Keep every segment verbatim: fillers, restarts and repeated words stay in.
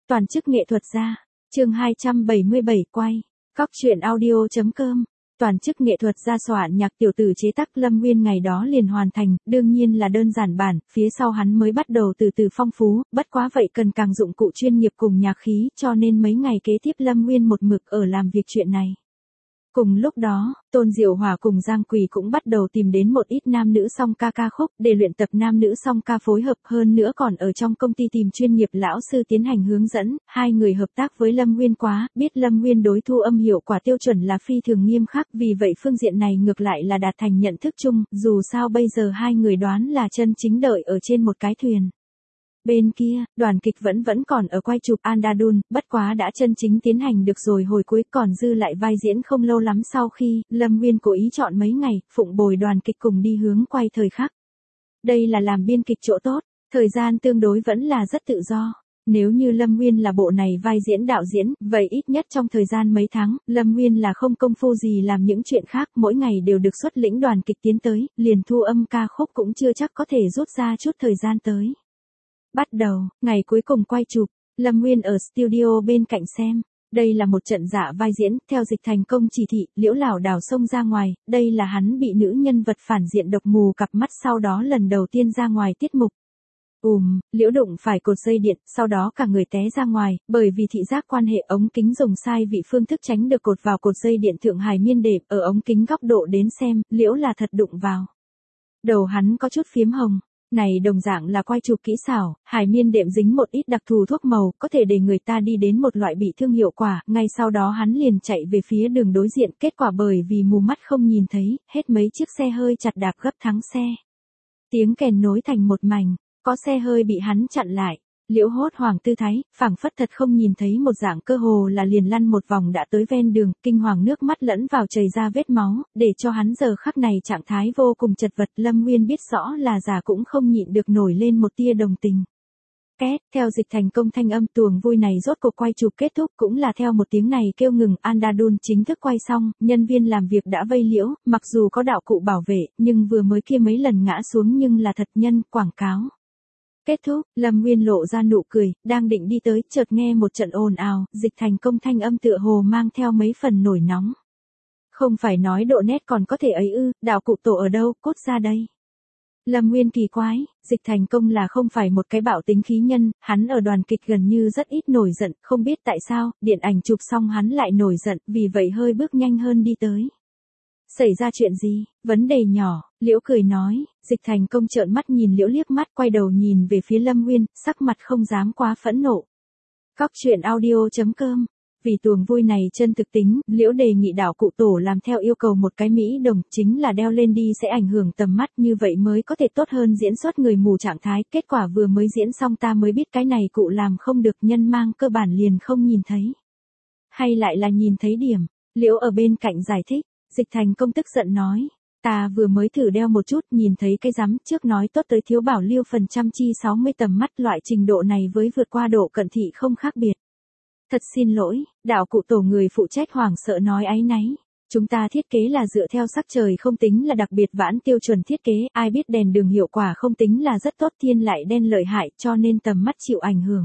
Toàn chức nghệ thuật gia. Chương hai trăm bảy mươi bảy quay. Cóc truyện audio.com. Toàn chức nghệ thuật gia soạn nhạc tiểu tử chế tác Lâm Nguyên ngày đó liền hoàn thành, đương nhiên là đơn giản bản, phía sau hắn mới bắt đầu từ từ phong phú, bất quá vậy cần càng dụng cụ chuyên nghiệp cùng nhạc khí, cho nên mấy ngày kế tiếp Lâm Nguyên một mực ở làm việc chuyện này. Cùng lúc đó, Tôn Diệu Hòa cùng Giang Quỳ cũng bắt đầu tìm đến một ít nam nữ song ca ca khúc để luyện tập nam nữ song ca phối hợp, hơn nữa còn ở trong công ty tìm chuyên nghiệp lão sư tiến hành hướng dẫn, hai người hợp tác với Lâm Nguyên quá, biết Lâm Nguyên đối thu âm hiệu quả tiêu chuẩn là phi thường nghiêm khắc, vì vậy phương diện này ngược lại là đạt thành nhận thức chung, dù sao bây giờ hai người đoán là chân chính đợi ở trên một cái thuyền. Bên kia, đoàn kịch vẫn vẫn còn ở quay chụp Andadun, bất quá đã chân chính tiến hành được rồi, hồi cuối còn dư lại vai diễn không lâu lắm sau khi, Lâm Nguyên cố ý chọn mấy ngày, phụng bồi đoàn kịch cùng đi hướng quay thời khắc. Đây là làm biên kịch chỗ tốt, thời gian tương đối vẫn là rất tự do. Nếu như Lâm Nguyên là bộ này vai diễn đạo diễn, vậy ít nhất trong thời gian mấy tháng, Lâm Nguyên là không công phu gì làm những chuyện khác, mỗi ngày đều được xuất lĩnh đoàn kịch tiến tới, liền thu âm ca khúc cũng chưa chắc có thể rút ra chút thời gian tới. Bắt đầu, ngày cuối cùng quay chụp, Lâm Nguyên ở studio bên cạnh xem. Đây là một trận giả vai diễn, theo Dịch Thành Công chỉ thị, Liễu lảo đảo xông ra ngoài, đây là hắn bị nữ nhân vật phản diện độc mù cặp mắt sau đó lần đầu tiên ra ngoài tiết mục. Ùm, Liễu đụng phải cột dây điện, sau đó cả người té ra ngoài, bởi vì thị giác quan hệ ống kính dùng sai vị phương thức tránh được cột vào cột dây điện thượng hài miên đệm, ở ống kính góc độ đến xem, Liễu là thật đụng vào. Đầu hắn có chút phiếm hồng. Này đồng dạng là quay chụp kỹ xảo, hải miên đệm dính một ít đặc thù thuốc màu, có thể để người ta đi đến một loại bị thương hiệu quả, ngay sau đó hắn liền chạy về phía đường đối diện, kết quả bởi vì mù mắt không nhìn thấy, hết mấy chiếc xe hơi chặt đạp gấp thắng xe. Tiếng kèn nối thành một mảnh, có xe hơi bị hắn chặn lại. Liễu hốt hoảng tư thái, phảng phất thật không nhìn thấy một dạng, cơ hồ là liền lăn một vòng đã tới ven đường, kinh hoàng nước mắt lẫn vào chảy ra vết máu, để cho hắn giờ khắc này trạng thái vô cùng chật vật. Lâm Nguyên biết rõ là già cũng không nhịn được nổi lên một tia đồng tình. Két, theo Dịch Thành Công thanh âm tuồng vui này rốt cuộc quay chụp kết thúc, cũng là theo một tiếng này kêu ngừng, Andadun chính thức quay xong, nhân viên làm việc đã vây Liễu, mặc dù có đạo cụ bảo vệ, nhưng vừa mới kia mấy lần ngã xuống nhưng là thật nhân, quảng cáo. Kết thúc, Lâm Nguyên lộ ra nụ cười, đang định đi tới, chợt nghe một trận ồn ào, Dịch Thành Công thanh âm tựa hồ mang theo mấy phần nổi nóng. Không phải nói độ nét còn có thể ấy ư, đạo cụ tổ ở đâu, cốt ra đây. Lâm Nguyên kỳ quái, Dịch Thành Công là không phải một cái bạo tính khí nhân, hắn ở đoàn kịch gần như rất ít nổi giận, không biết tại sao, điện ảnh chụp xong hắn lại nổi giận, vì vậy hơi bước nhanh hơn đi tới. Xảy ra chuyện gì? Vấn đề nhỏ, Liễu cười nói. Dịch Thành Công trợn mắt nhìn Liễu liếc mắt, quay đầu nhìn về phía Lâm Nguyên, sắc mặt không dám quá phẫn nộ. Cóc truyện audio.com. Vì tuồng vui này chân thực tính, Liễu đề nghị đạo cụ tổ làm theo yêu cầu một cái mỹ đồng, chính là đeo lên đi sẽ ảnh hưởng tầm mắt, như vậy mới có thể tốt hơn diễn xuất người mù trạng thái. Kết quả vừa mới diễn xong ta mới biết cái này cụ làm không được, nhân mang cơ bản liền không nhìn thấy. Hay lại là nhìn thấy điểm? Liễu ở bên cạnh giải thích. Dịch Thành Công tức giận nói, ta vừa mới thử đeo một chút, nhìn thấy cái rắm, trước nói tốt tới thiếu bảo lưu phần trăm chi sáu mươi tầm mắt, loại trình độ này với vượt qua độ cận thị không khác biệt. Thật xin lỗi, đạo cụ tổ người phụ trách hoảng sợ nói áy náy. Chúng ta thiết kế là dựa theo sắc trời không tính là đặc biệt vãn tiêu chuẩn thiết kế, ai biết đèn đường hiệu quả không tính là rất tốt, thiên lại đen lợi hại, cho nên tầm mắt chịu ảnh hưởng.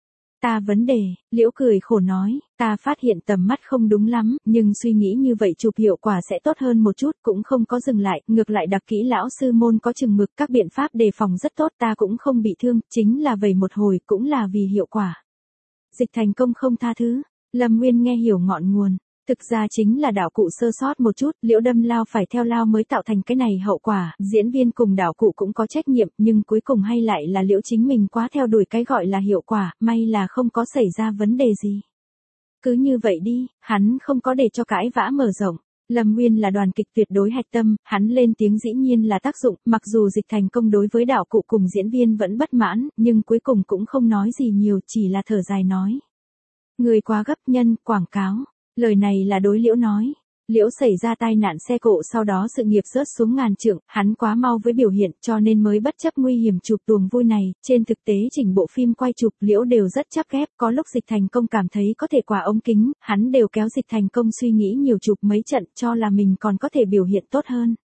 Ta vấn đề, Liễu cười khổ nói, ta phát hiện tầm mắt không đúng lắm, nhưng suy nghĩ như vậy chụp hiệu quả sẽ tốt hơn một chút, cũng không có dừng lại, ngược lại đặc kỹ lão sư môn có chừng mực, các biện pháp đề phòng rất tốt, ta cũng không bị thương, chính là vầy một hồi, cũng là vì hiệu quả. Dịch Thành Công không tha thứ, Lâm Nguyên nghe hiểu ngọn nguồn. Thực ra chính là đạo cụ sơ sót một chút, Liễu đâm lao phải theo lao mới tạo thành cái này hậu quả, diễn viên cùng đạo cụ cũng có trách nhiệm, nhưng cuối cùng hay lại là Liễu chính mình quá theo đuổi cái gọi là hiệu quả, may là không có xảy ra vấn đề gì. Cứ như vậy đi, hắn không có để cho cãi vã mở rộng. Lâm Nguyên là đoàn kịch tuyệt đối hạch tâm, hắn lên tiếng dĩ nhiên là tác dụng, mặc dù Dịch Thành Công đối với đạo cụ cùng diễn viên vẫn bất mãn, nhưng cuối cùng cũng không nói gì nhiều, chỉ là thở dài nói. Người quá gấp nhân, quảng cáo. Lời này là đối Liễu nói. Liễu xảy ra tai nạn xe cộ sau đó sự nghiệp rớt xuống ngàn trượng, hắn quá mau với biểu hiện cho nên mới bất chấp nguy hiểm chụp tuồng vui này, trên thực tế chỉnh bộ phim quay chụp Liễu đều rất chắc ghép, có lúc Dịch Thành Công cảm thấy có thể quả ống kính, hắn đều kéo Dịch Thành Công suy nghĩ nhiều chụp mấy trận cho là mình còn có thể biểu hiện tốt hơn.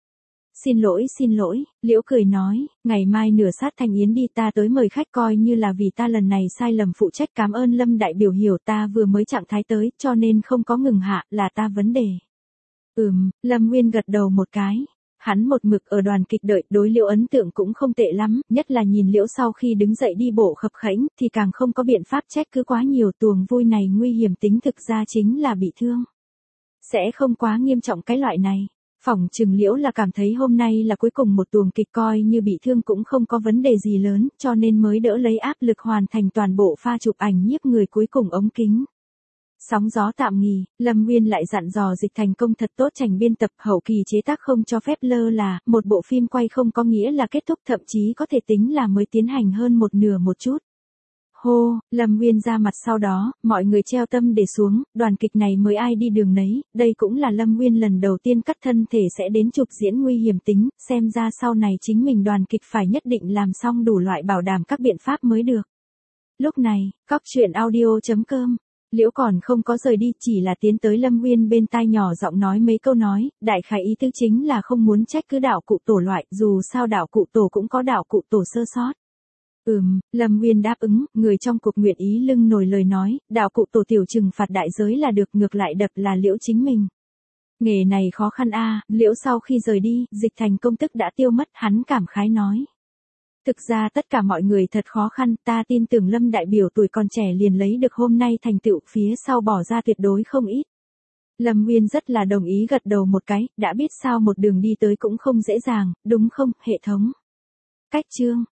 Xin lỗi xin lỗi, Liễu cười nói, ngày mai nửa sát thành yến đi ta tới mời khách coi như là vì ta lần này sai lầm phụ trách cảm ơn Lâm đại biểu hiểu ta vừa mới trạng thái tới cho nên không có ngừng hạ là ta vấn đề. Ừm, Lâm Nguyên gật đầu một cái. Hắn một mực ở đoàn kịch đợi đối Liễu ấn tượng cũng không tệ lắm, nhất là nhìn Liễu sau khi đứng dậy đi bộ khập khẽnh thì càng không có biện pháp trách cứ quá nhiều tuồng vui này nguy hiểm tính thực ra chính là bị thương. Sẽ không quá nghiêm trọng cái loại này. Phỏng chừng Liễu là cảm thấy hôm nay là cuối cùng một tuồng kịch coi như bị thương cũng không có vấn đề gì lớn cho nên mới đỡ lấy áp lực hoàn thành toàn bộ pha chụp ảnh nhiếp người cuối cùng ống kính. Sóng gió tạm nghỉ, Lâm Nguyên lại dặn dò Dịch Thành công thật tốt trành biên tập hậu kỳ chế tác không cho phép lơ là, một bộ phim quay không có nghĩa là kết thúc thậm chí có thể tính là mới tiến hành hơn một nửa một chút. Hô, Lâm Nguyên ra mặt sau đó, mọi người treo tâm để xuống, đoàn kịch này mới ai đi đường nấy, đây cũng là Lâm Nguyên lần đầu tiên cắt thân thể sẽ đến chụp diễn nguy hiểm tính, xem ra sau này chính mình đoàn kịch phải nhất định làm xong đủ loại bảo đảm các biện pháp mới được. Lúc này, cóc truyện audio chấm com Liễu còn không có rời đi, chỉ là tiến tới Lâm Nguyên bên tai nhỏ giọng nói mấy câu nói, đại khái ý tứ chính là không muốn trách cứ đạo cụ tổ loại, dù sao đạo cụ tổ cũng có đạo cụ tổ sơ sót. Ừm, Lâm Nguyên đáp ứng, người trong cuộc nguyện ý lưng nổi lời nói, đạo cụ tổ tiểu trừng phạt đại giới là được, ngược lại đập là Liễu chính mình. Nghề này khó khăn a, Liễu sau khi rời đi, Dịch Thành công tức đã tiêu mất, hắn cảm khái nói. Thực ra tất cả mọi người thật khó khăn, ta tin tưởng Lâm đại biểu tuổi còn trẻ liền lấy được hôm nay thành tựu phía sau bỏ ra tuyệt đối không ít. Lâm Nguyên rất là đồng ý gật đầu một cái, đã biết sao một đường đi tới cũng không dễ dàng, đúng không, hệ thống. Cách chương.